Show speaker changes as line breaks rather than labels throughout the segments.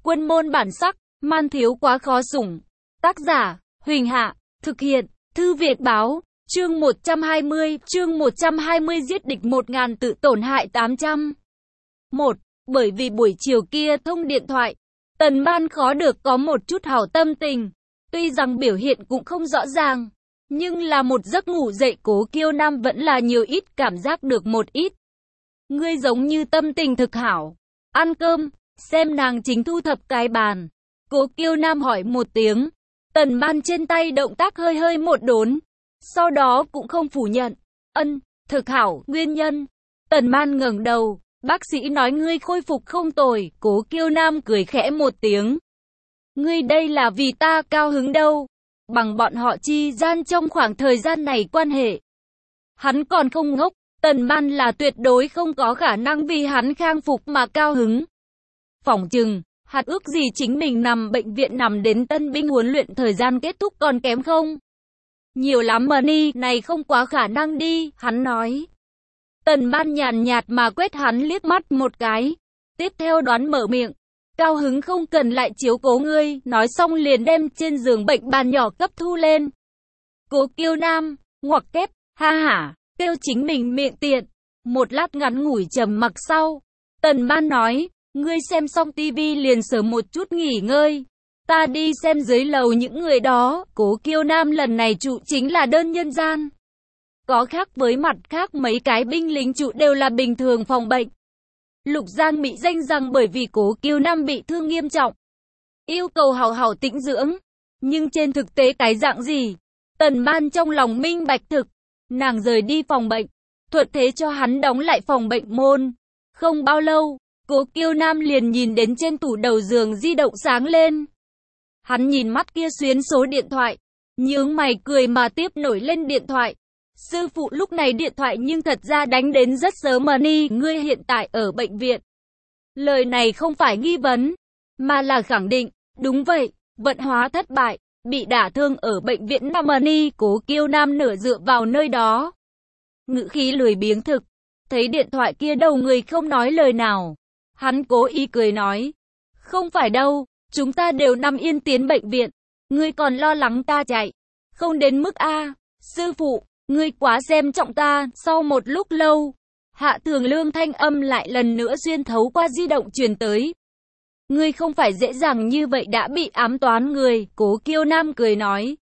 Quân môn bản sắc, man thiếu quá khó sủng. Tác giả, Huỳnh Hạ, thực hiện, Thư Việt Báo, chương 120 giết địch 1000 tự tổn hại 800. 1. Bởi vì buổi chiều kia thông điện thoại, Tần Ban khó được có một chút hảo tâm tình. Tuy rằng biểu hiện cũng không rõ ràng, nhưng là một giấc ngủ dậy Cố Kiêu Nam vẫn là nhiều ít cảm giác được một ít. Ngươi giống như tâm tình thực hảo. Ăn cơm, xem nàng chính thu thập cái bàn. Cố Kiêu Nam hỏi một tiếng. Tần Ban trên tay động tác hơi hơi một đốn. Sau đó cũng không phủ nhận. Thực hảo, nguyên nhân. Tần Ban ngẩng đầu. Bác sĩ nói ngươi khôi phục không tồi. Cố Kiêu Nam cười khẽ một tiếng. Ngươi đây là vì ta cao hứng đâu. Bằng bọn họ chi gian trong khoảng thời gian này quan hệ. Hắn còn không ngốc. Tần Ban là tuyệt đối không có khả năng vì hắn khang phục mà cao hứng. Phỏng chừng, hắn ước gì chính mình nằm bệnh viện nằm đến tân binh huấn luyện thời gian kết thúc còn kém không? Nhiều lắm money này không quá khả năng đi, hắn nói. Tần Ban nhàn nhạt mà quét hắn liếc mắt một cái. Tiếp theo đoán mở miệng. Cao hứng không cần lại chiếu cố ngươi, nói xong liền đem trên giường bệnh bàn nhỏ cấp thu lên. Cố Kiêu Nam, ngoặc kép, ha hả, kêu chính mình miệng tiện. Một lát ngắn ngủi trầm mặc sau. Tần Ban nói, ngươi xem xong tivi liền sớm một chút nghỉ ngơi. Ta đi xem dưới lầu những người đó. Cố Kiêu Nam lần này trụ chính là đơn nhân gian. Có khác với mặt khác mấy cái binh lính trụ đều là bình thường phòng bệnh. Lục Giang bị danh rằng bởi vì Cố Kiêu Nam bị thương nghiêm trọng, yêu cầu hảo hảo tĩnh dưỡng. Nhưng trên thực tế cái dạng gì? Tần Ban trong lòng minh bạch thực. Nàng rời đi phòng bệnh, thuận thế cho hắn đóng lại phòng bệnh môn. Không bao lâu, Cố Kiêu Nam liền nhìn đến trên tủ đầu giường di động sáng lên. Hắn nhìn mắt kia xuyến số điện thoại, nhướng mày cười mà tiếp nổi lên điện thoại. Sư phụ lúc này điện thoại nhưng thật ra đánh đến rất sớm money, ngươi hiện tại ở bệnh viện. Lời này không phải nghi vấn, mà là khẳng định. Đúng vậy, vận hóa thất bại, bị đả thương ở bệnh viện money. Cố Kiêu Nam nửa dựa vào nơi đó, ngữ khí lười biếng thực. Thấy điện thoại kia đầu người không nói lời nào, hắn cố ý cười nói. Không phải đâu, chúng ta đều nằm yên tiến bệnh viện. Ngươi còn lo lắng ta chạy. Không đến mức A, sư phụ, ngươi quá xem trọng ta. Sau một lúc lâu, Hạ Thường Lương thanh âm lại lần nữa xuyên thấu qua di động truyền tới. Ngươi không phải dễ dàng như vậy đã bị ám toán người. Cố Kiêu Nam cười nói.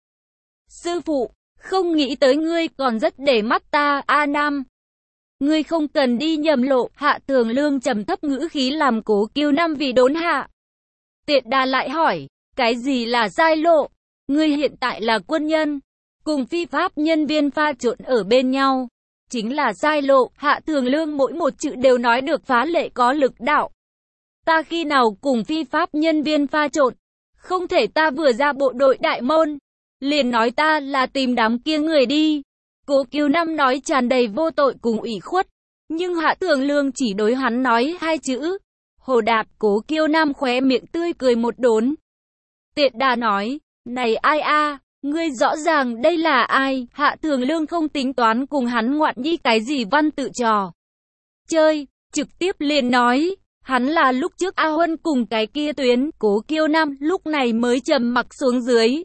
Sư phụ, không nghĩ tới ngươi còn rất để mắt ta. A Nam, ngươi không cần đi nhầm lộ. Hạ Thường Lương trầm thấp ngữ khí làm Cố Kiêu Nam vì đốn hạ. Tiện đà lại hỏi, cái gì là sai lộ? Ngươi hiện tại là quân nhân, cùng phi pháp nhân viên pha trộn ở bên nhau, chính là sai lộ. Hạ Thường Lương mỗi một chữ đều nói được phá lệ có lực đạo. Ta khi nào cùng phi pháp nhân viên pha trộn? Không thể ta vừa ra bộ đội đại môn, liền nói ta là tìm đám kia người đi. Cố Kiêu Nam nói tràn đầy vô tội cùng ủy khuất, nhưng Hạ Thường Lương chỉ đối hắn nói hai chữ. Hồ Đạp. Cố Kiêu Nam khóe miệng tươi cười một đốn. Tiện đà nói, này ai a, ngươi rõ ràng đây là ai? Hạ Thường Lương không tính toán cùng hắn ngoạn nhi cái gì văn tự trò chơi, trực tiếp liền nói, hắn là lúc trước A Huân cùng cái kia tuyến. Cố Kiêu Nam lúc này mới trầm mặc xuống dưới.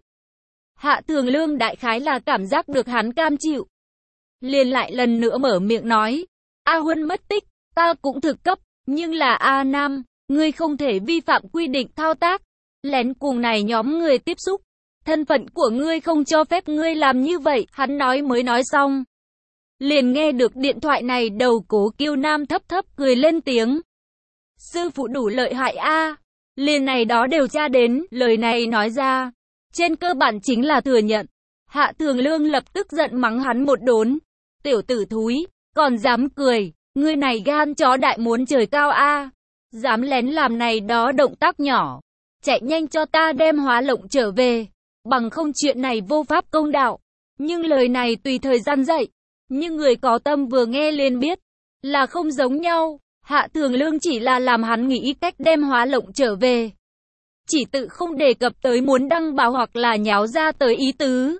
Hạ Thường Lương đại khái là cảm giác được hắn cam chịu, liền lại lần nữa mở miệng nói, A Huân mất tích, ta cũng thực cấp. Nhưng là A Nam, ngươi không thể vi phạm quy định thao tác, lén cùng này nhóm người tiếp xúc. Thân phận của ngươi không cho phép ngươi làm như vậy. Hắn nói mới nói xong, liền nghe được điện thoại này đầu. Cố Kiêu Nam thấp thấp cười lên tiếng. Sư phụ đủ lợi hại a, liền này đó điều tra đến. Lời này nói ra, trên cơ bản chính là thừa nhận. Hạ Thường Lương lập tức giận mắng hắn một đốn. Tiểu tử thúi, còn dám cười. Ngươi này gan chó đại muốn trời cao a, dám lén làm này đó động tác nhỏ. Chạy nhanh cho ta đem hóa lộng trở về, bằng không chuyện này vô pháp công đạo. Nhưng lời này tùy thời gian dạy, nhưng người có tâm vừa nghe liền biết là không giống nhau. Hạ Thường Lương chỉ là làm hắn nghĩ cách đem hóa lộng trở về, chỉ tự không đề cập tới muốn đăng báo hoặc là nháo ra tới ý tứ.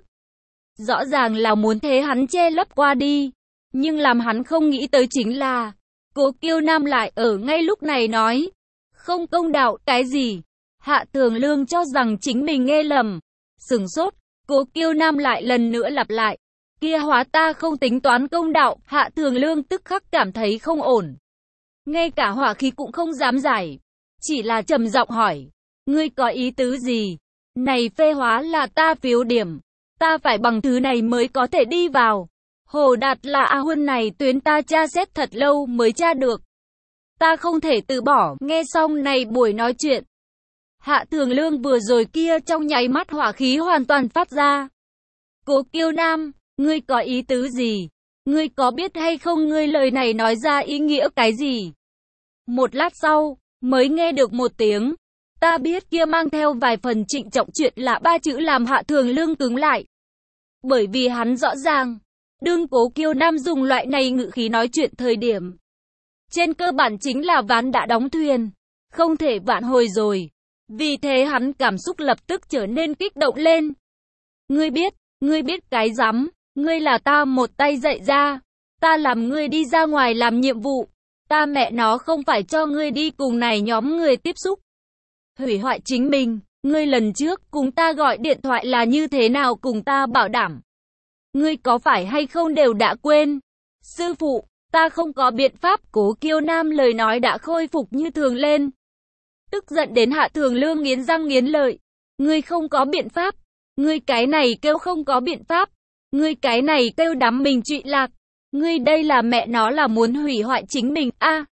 Rõ ràng là muốn thế hắn che lấp qua đi. Nhưng làm hắn không nghĩ tới chính là, Cố Kiêu Nam lại ở ngay lúc này nói, không công đạo, cái gì? Hạ Thường Lương cho rằng chính mình nghe lầm. Sửng sốt, Cố Kiêu Nam lại lần nữa lặp lại. Kia hóa ta không tính toán công đạo, Hạ Thường Lương tức khắc cảm thấy không ổn. Ngay cả hỏa khí cũng không dám giải. Chỉ là trầm giọng hỏi. Ngươi có ý tứ gì? Này phê hóa là ta phiếu điểm. Ta phải bằng thứ này mới có thể đi vào. Hồ Đạt là A Huân này tuyến ta tra xét thật lâu mới tra được. Ta không thể từ bỏ. Nghe xong này buổi nói chuyện. Hạ Thường Lương vừa rồi kia trong nháy mắt hỏa khí hoàn toàn phát ra. Cố Kiêu Nam, ngươi có ý tứ gì? Ngươi có biết hay không ngươi lời này nói ra ý nghĩa cái gì? Một lát sau, mới nghe được một tiếng. Ta biết kia mang theo vài phần trịnh trọng chuyện là 3 chữ làm Hạ Thường Lương cứng lại. Bởi vì hắn rõ ràng, đương Cố Kiêu Nam dùng loại này ngữ khí nói chuyện thời điểm. Trên cơ bản chính là ván đã đóng thuyền, không thể vãn hồi rồi. Vì thế hắn cảm xúc lập tức trở nên kích động lên. Ngươi biết cái rắm, ngươi là ta một tay dạy ra. Ta làm ngươi đi ra ngoài làm nhiệm vụ. Ta mẹ nó không phải cho ngươi đi cùng này nhóm người tiếp xúc. Hủy hoại chính mình, ngươi lần trước cùng ta gọi điện thoại là như thế nào cùng ta bảo đảm. Ngươi có phải hay không đều đã quên. Sư phụ, ta không có biện pháp. Cố Kiêu Nam lời nói đã khôi phục như thường lên. Tức giận đến Hạ Thường Lương nghiến răng nghiến lợi. Ngươi không có biện pháp. Ngươi cái này kêu không có biện pháp. Ngươi cái này kêu đắm mình trụy lạc. Ngươi đây là mẹ nó là muốn hủy hoại chính mình.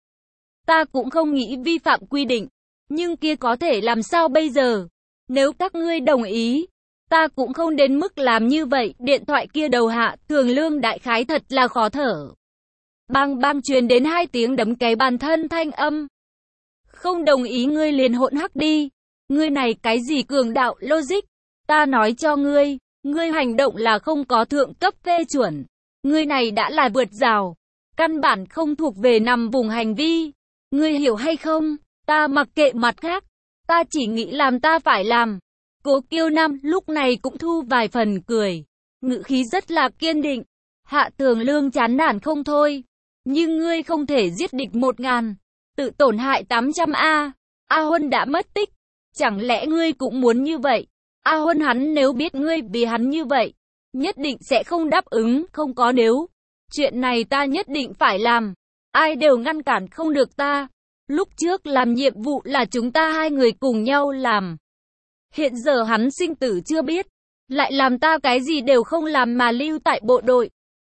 Ta cũng không nghĩ vi phạm quy định. Nhưng kia có thể làm sao bây giờ? Nếu các ngươi đồng ý, ta cũng không đến mức làm như vậy. Điện thoại kia đầu Hạ Thường Lương đại khái thật là khó thở. Bang bang truyền đến 2 tiếng đấm cái bàn thân thanh âm. Không đồng ý ngươi liền hỗn hắc đi. Ngươi này cái gì cường đạo logic? Ta nói cho ngươi, ngươi hành động là không có thượng cấp phê chuẩn. Ngươi này đã là vượt rào. Căn bản không thuộc về nằm vùng hành vi. Ngươi hiểu hay không? Ta mặc kệ mặt khác. Ta chỉ nghĩ làm ta phải làm. Cố Kiêu Nam lúc này cũng thu vài phần cười. Ngữ khí rất là kiên định. Hạ Thường Lương chán nản không thôi. Nhưng ngươi không thể giết địch 1000. Tự tổn hại 800 A. A Huân đã mất tích. Chẳng lẽ ngươi cũng muốn như vậy? A Huân hắn nếu biết ngươi vì hắn như vậy, nhất định sẽ không đáp ứng, không có nếu. Chuyện này ta nhất định phải làm. Ai đều ngăn cản không được ta. Lúc trước làm nhiệm vụ là chúng ta 2 người cùng nhau làm. Hiện giờ hắn sinh tử chưa biết. Lại làm ta cái gì đều không làm mà lưu tại bộ đội.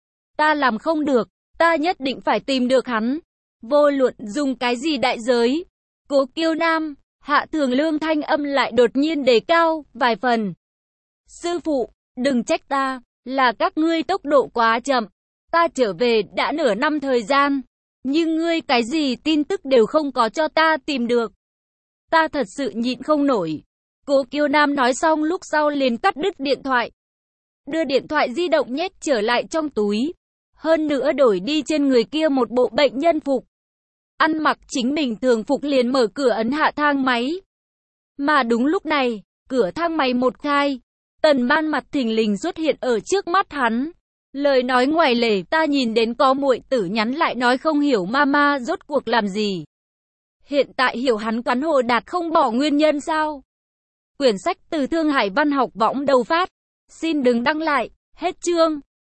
Ta làm không được. Ta nhất định phải tìm được hắn. Vô luận dùng cái gì đại giới. Cố Kiêu Nam, Hạ Thường Lương thanh âm lại đột nhiên đề cao vài phần. Sư phụ, đừng trách ta, là các ngươi tốc độ quá chậm. Ta trở về đã nửa năm thời gian, nhưng ngươi cái gì tin tức đều không có cho ta tìm được. Ta thật sự nhịn không nổi. Cố Kiêu Nam nói xong lúc sau liền cắt đứt điện thoại. Đưa điện thoại di động nhét trở lại trong túi. Hơn nữa đổi đi trên người kia một bộ bệnh nhân phục. Ăn mặc chính mình thường phục liền mở cửa ấn hạ thang máy. Mà đúng lúc này, cửa thang máy một khai. Tần Ban mặt thình lình xuất hiện ở trước mắt hắn. Lời nói ngoài lề, ta nhìn đến có muội tử nhắn lại nói không hiểu mama rốt cuộc làm gì. Hiện tại hiểu hắn cắn Hồ Đạt không bỏ nguyên nhân sao? Quyển sách từ Thương Hải Văn học võng đầu phát. Xin đừng đăng lại, hết chương.